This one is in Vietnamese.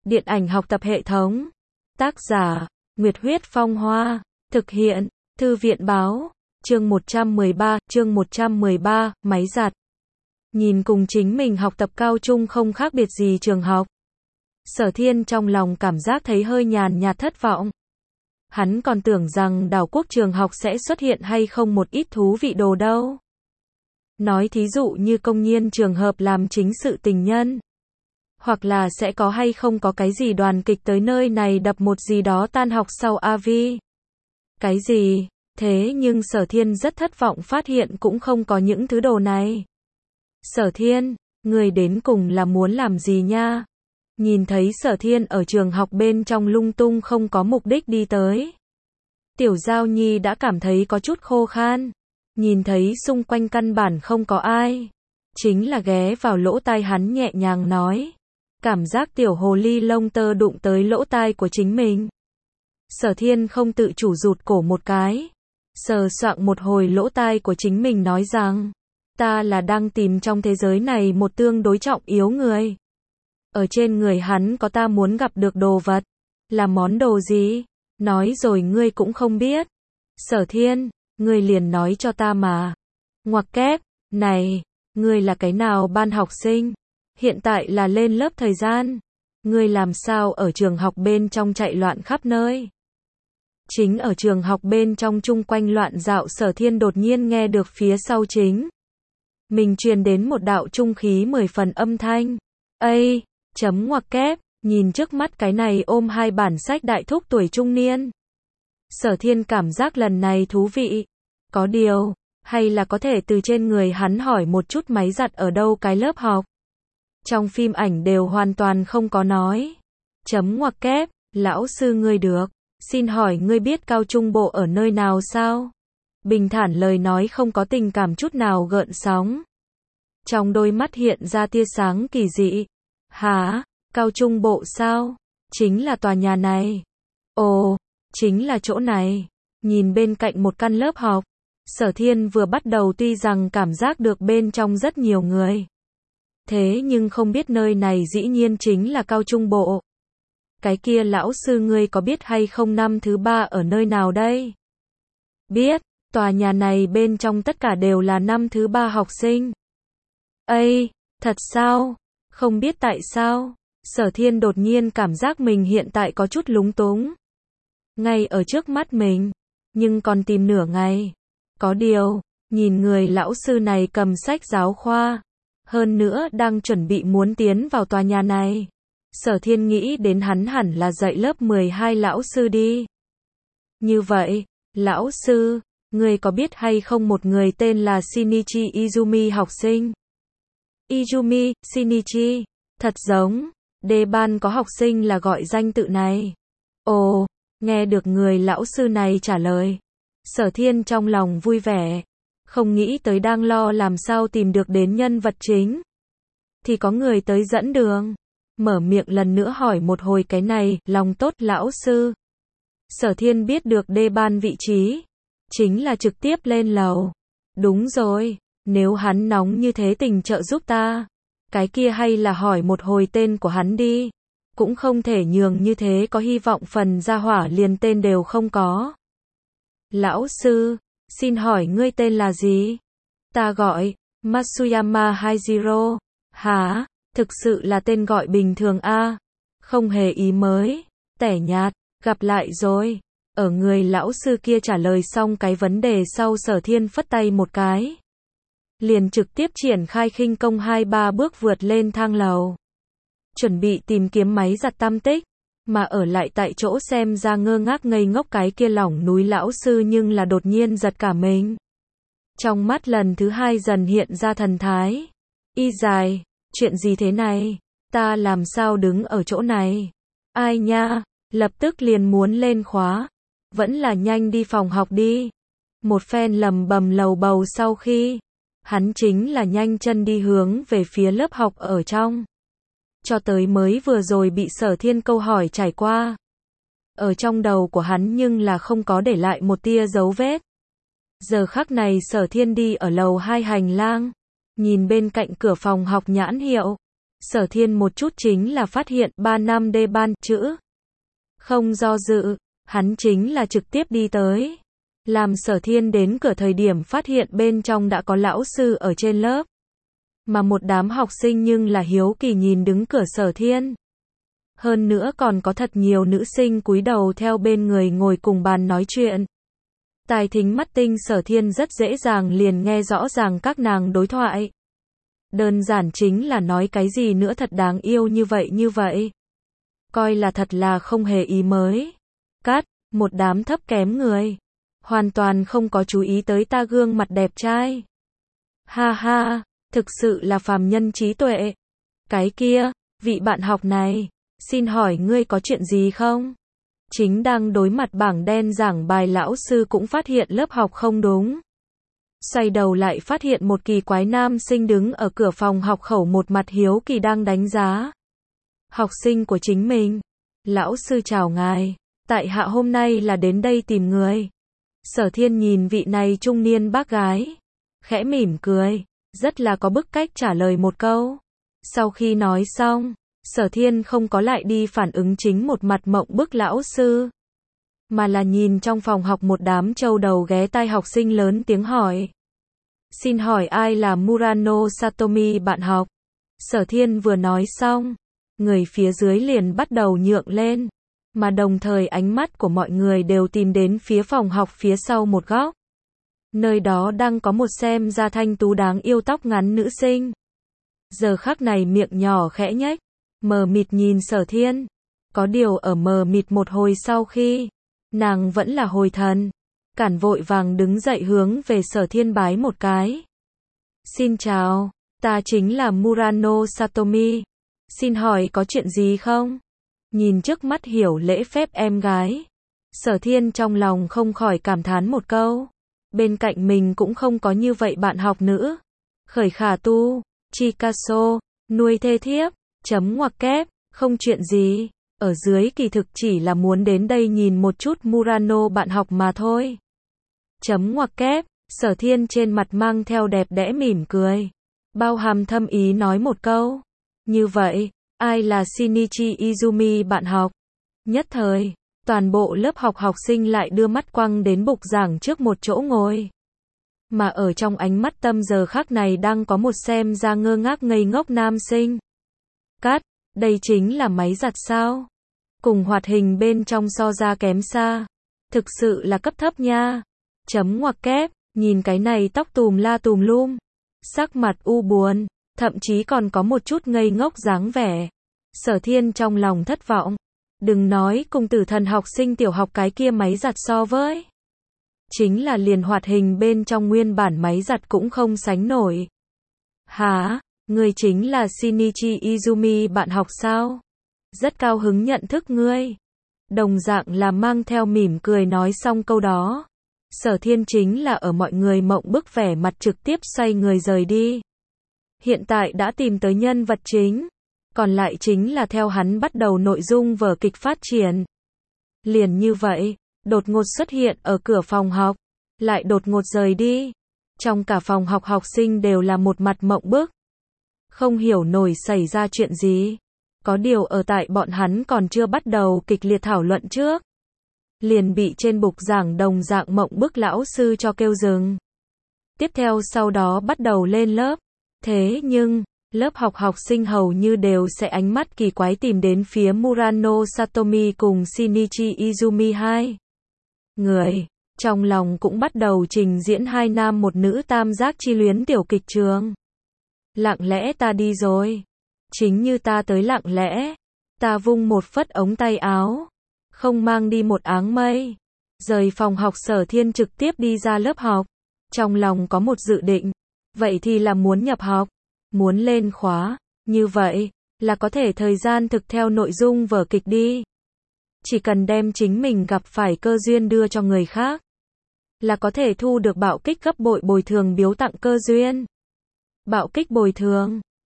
Điện ảnh học tập hệ thống. Tác giả, Nguyệt Huyết Phong Hoa. Thực hiện, Thư viện Báo. Chương 113, máy giặt. Nhìn cùng chính mình học tập cao trung không khác biệt gì trường học. Sở Thiên trong lòng cảm giác thấy hơi nhàn nhạt thất vọng. Hắn còn tưởng rằng đảo quốc trường học sẽ xuất hiện hay không một ít thú vị đồ đâu. Nói thí dụ như công nhiên trường hợp làm chính sự tình nhân. Hoặc là sẽ có hay không có cái gì đoàn kịch tới nơi này đập một gì đó tan học sau AV. Cái gì? Thế nhưng Sở Thiên rất thất vọng phát hiện cũng không có những thứ đồ này. Sở Thiên, người đến cùng là muốn làm gì nha? Nhìn thấy Sở Thiên ở trường học bên trong lung tung không có mục đích đi tới. Tiểu Giao Nhi đã cảm thấy có chút khô khan. Nhìn thấy xung quanh căn bản không có ai. Chính là ghé vào lỗ tai hắn nhẹ nhàng nói. Cảm giác tiểu hồ ly lông tơ đụng tới lỗ tai của chính mình. Sở Thiên không tự chủ rụt cổ một cái. Sờ soạng một hồi lỗ tai của chính mình nói rằng. Ta là đang tìm trong thế giới này một tương đối trọng yếu người. Ở trên người hắn có ta muốn gặp được đồ vật. Là món đồ gì? Nói rồi ngươi cũng không biết. Sở Thiên, ngươi liền nói cho ta mà. Ngoặc kép, này, ngươi là cái nào ban học sinh? Hiện tại là lên lớp thời gian. Ngươi làm sao ở trường học bên trong chạy loạn khắp nơi? Chính ở trường học bên trong chung quanh loạn dạo Sở Thiên đột nhiên nghe được phía sau chính. Mình truyền đến một đạo trung khí 10 phần âm thanh. Ây, chấm ngoặc kép, nhìn trước mắt cái này ôm hai bản sách đại thúc tuổi trung niên. Sở Thiên cảm giác lần này thú vị. Có điều, hay là có thể từ trên người hắn hỏi một chút máy giặt ở đâu cái lớp học. Trong phim ảnh đều hoàn toàn không có nói. Chấm ngoặc kép, lão sư ngươi được. Xin hỏi ngươi biết cao trung bộ ở nơi nào sao? Bình thản lời nói không có tình cảm chút nào gợn sóng. Trong đôi mắt hiện ra tia sáng kỳ dị. Hả? Cao trung bộ sao? Chính là tòa nhà này. Ồ, chính là chỗ này. Nhìn bên cạnh một căn lớp học. Sở Thiên vừa bắt đầu tuy rằng cảm giác được bên trong rất nhiều người. Thế nhưng không biết nơi này dĩ nhiên chính là cao trung bộ. Cái kia lão sư ngươi có biết hay không năm thứ 3 ở nơi nào đây? Biết, tòa nhà này bên trong tất cả đều là năm thứ 3 học sinh. Ây, thật sao? Không biết tại sao? Sở Thiên đột nhiên cảm giác mình hiện tại có chút lúng túng. Ngay ở trước mắt mình, nhưng còn tìm nửa ngày. Có điều, nhìn người lão sư này cầm sách giáo khoa. Hơn nữa đang chuẩn bị muốn tiến vào tòa nhà này. Sở Thiên nghĩ đến hắn hẳn là dạy lớp 12 lão sư đi. Như vậy, lão sư, người có biết hay không một người tên là Shinichi Izumi học sinh? Izumi, Shinichi, thật giống, đề ban có học sinh là gọi danh tự này. Ồ, nghe được người lão sư này trả lời. Sở Thiên trong lòng vui vẻ. Không nghĩ tới đang lo làm sao tìm được đến nhân vật chính. Thì có người tới dẫn đường. Mở miệng lần nữa hỏi một hồi cái này, lòng tốt lão sư. Sở Thiên biết được đề ban vị trí. Chính là trực tiếp lên lầu. Đúng rồi, nếu hắn nóng như thế tình trợ giúp ta. Cái kia hay là hỏi một hồi tên của hắn đi. Cũng không thể nhường như thế có hy vọng phần ra hỏa liền tên đều không có. Lão sư, xin hỏi ngươi tên là gì? Ta gọi, Matsuyama Haijiro. Hả? Thực sự là tên gọi bình thường a? Không hề ý mới, tẻ nhạt, gặp lại rồi. Ở người lão sư kia trả lời xong cái vấn đề sau Sở Thiên phất tay một cái. Liền trực tiếp triển khai khinh công 2-3 bước vượt lên thang lầu. Chuẩn bị tìm kiếm máy giặt tam tích. Mà ở lại tại chỗ xem ra ngơ ngác ngây ngốc cái kia lỏng núi lão sư nhưng là đột nhiên giật cả mình. Trong mắt lần thứ 2 dần hiện ra thần thái. Y dài, chuyện gì thế này? Ta làm sao đứng ở chỗ này? Ai nha? Lập tức liền muốn lên khóa. Vẫn là nhanh đi phòng học đi. Một phen lầm bầm lầu bầu sau khi. Hắn chính là nhanh chân đi hướng về phía lớp học ở trong. Cho tới mới vừa rồi bị Sở Thiên câu hỏi trải qua. Ở trong đầu của hắn nhưng là không có để lại một tia dấu vết. Giờ khắc này Sở Thiên đi ở lầu 2 hành lang. Nhìn bên cạnh cửa phòng học nhãn hiệu. Sở Thiên một chút chính là phát hiện 3 năm D ban chữ. Không do dự, hắn chính là trực tiếp đi tới. Làm Sở Thiên đến cửa thời điểm phát hiện bên trong đã có lão sư ở trên lớp. Mà một đám học sinh nhưng là hiếu kỳ nhìn đứng cửa Sở Thiên. Hơn nữa còn có thật nhiều nữ sinh cúi đầu theo bên người ngồi cùng bàn nói chuyện. Tài thính mắt tinh Sở Thiên rất dễ dàng liền nghe rõ ràng các nàng đối thoại. Đơn giản chính là nói cái gì nữa thật đáng yêu như vậy. Coi là thật là không hề ý mới. Cắt, một đám thấp kém người. Hoàn toàn không có chú ý tới ta gương mặt đẹp trai. Ha ha, thực sự là phàm nhân trí tuệ. Cái kia, vị bạn học này, xin hỏi ngươi có chuyện gì không? Chính đang đối mặt bảng đen giảng bài lão sư cũng phát hiện lớp học không đúng. Xoay đầu lại phát hiện một kỳ quái nam sinh đứng ở cửa phòng học khẩu một mặt hiếu kỳ đang đánh giá. Học sinh của chính mình. Lão sư chào ngài, tại hạ hôm nay là đến đây tìm người. Sở Thiên nhìn vị này trung niên bác gái. Khẽ mỉm cười, rất là có bức cách trả lời một câu. Sau khi nói xong, Sở Thiên không có lại đi phản ứng chính một mặt mộng bức lão sư. Mà là nhìn trong phòng học một đám trâu đầu ghé tai học sinh lớn tiếng hỏi. Xin hỏi ai là Murano Satomi bạn học? Sở Thiên vừa nói xong, người phía dưới liền bắt đầu nhượng lên. Mà đồng thời ánh mắt của mọi người đều tìm đến phía phòng học phía sau một góc. Nơi đó đang có một xem ra thanh tú đáng yêu tóc ngắn nữ sinh. Giờ khắc này miệng nhỏ khẽ nhếch, mờ mịt nhìn Sở Thiên. Có điều ở mờ mịt một hồi sau khi, nàng vẫn là hồi thần. Cản vội vàng đứng dậy hướng về Sở Thiên bái một cái. Xin chào, ta chính là Murano Satomi. Xin hỏi có chuyện gì không? Nhìn trước mắt hiểu lễ phép em gái. Sở Thiên trong lòng không khỏi cảm thán một câu. Bên cạnh mình cũng không có như vậy bạn học nữ. Khởi khả tu, Chicasso, nuôi thê thiếp, chấm ngoặc kép, không chuyện gì. Ở dưới kỳ thực chỉ là muốn đến đây nhìn một chút Murano bạn học mà thôi. Chấm ngoặc kép, Sở Thiên trên mặt mang theo đẹp đẽ mỉm cười. Bao hàm thâm ý nói một câu. Như vậy, ai là Shinichi Izumi bạn học? Nhất thời, toàn bộ lớp học học sinh lại đưa mắt quăng đến bục giảng trước một chỗ ngồi. Mà ở trong ánh mắt tâm giờ khắc này đang có một xem ra ngơ ngác ngây ngốc nam sinh. Cắt, đây chính là máy giặt sao? Cùng hoạt hình bên trong so ra kém xa. Thực sự là cấp thấp nha. Chấm ngoặc kép, nhìn cái này tóc tùm la tùm lum. Sắc mặt u buồn, thậm chí còn có một chút ngây ngốc dáng vẻ. Sở Thiên trong lòng thất vọng. Đừng nói cùng tử thần học sinh tiểu học cái kia máy giặt so với. Chính là liền hoạt hình bên trong nguyên bản máy giặt cũng không sánh nổi. Hả, ngươi chính là Shinichi Izumi bạn học sao? Rất cao hứng nhận thức ngươi. Đồng dạng là mang theo mỉm cười nói xong câu đó. Sở Thiên chính là ở mọi người mộng bức vẻ mặt trực tiếp xoay người rời đi. Hiện tại đã tìm tới nhân vật chính. Còn lại chính là theo hắn bắt đầu nội dung vở kịch phát triển. Liền như vậy, đột ngột xuất hiện ở cửa phòng học. Lại đột ngột rời đi. Trong cả phòng học học sinh đều là một mặt mộng bức. Không hiểu nổi xảy ra chuyện gì. Có điều ở tại bọn hắn còn chưa bắt đầu kịch liệt thảo luận trước. Liền bị trên bục giảng đồng dạng mộng bức lão sư cho kêu dừng. Tiếp theo sau đó bắt đầu lên lớp. Thế nhưng, lớp học sinh hầu như đều sẽ ánh mắt kỳ quái tìm đến phía Murano Satomi cùng Shinichi Izumi hai người. Trong lòng cũng bắt đầu trình diễn hai nam một nữ tam giác chi luyến tiểu kịch trường. Lặng lẽ ta đi rồi. Chính như ta tới lặng lẽ. Ta vung một phất ống tay áo. Không mang đi một áng mây. Rời phòng học Sở Thiên trực tiếp đi ra lớp học. Trong lòng có một dự định. Vậy thì là muốn nhập học. Muốn lên khóa. Như vậy, là có thể thời gian thực theo nội dung vở kịch đi. Chỉ cần đem chính mình gặp phải cơ duyên đưa cho người khác. Là có thể thu được bạo kích gấp bội bồi thường biếu tặng cơ duyên. Bạo kích bồi thường.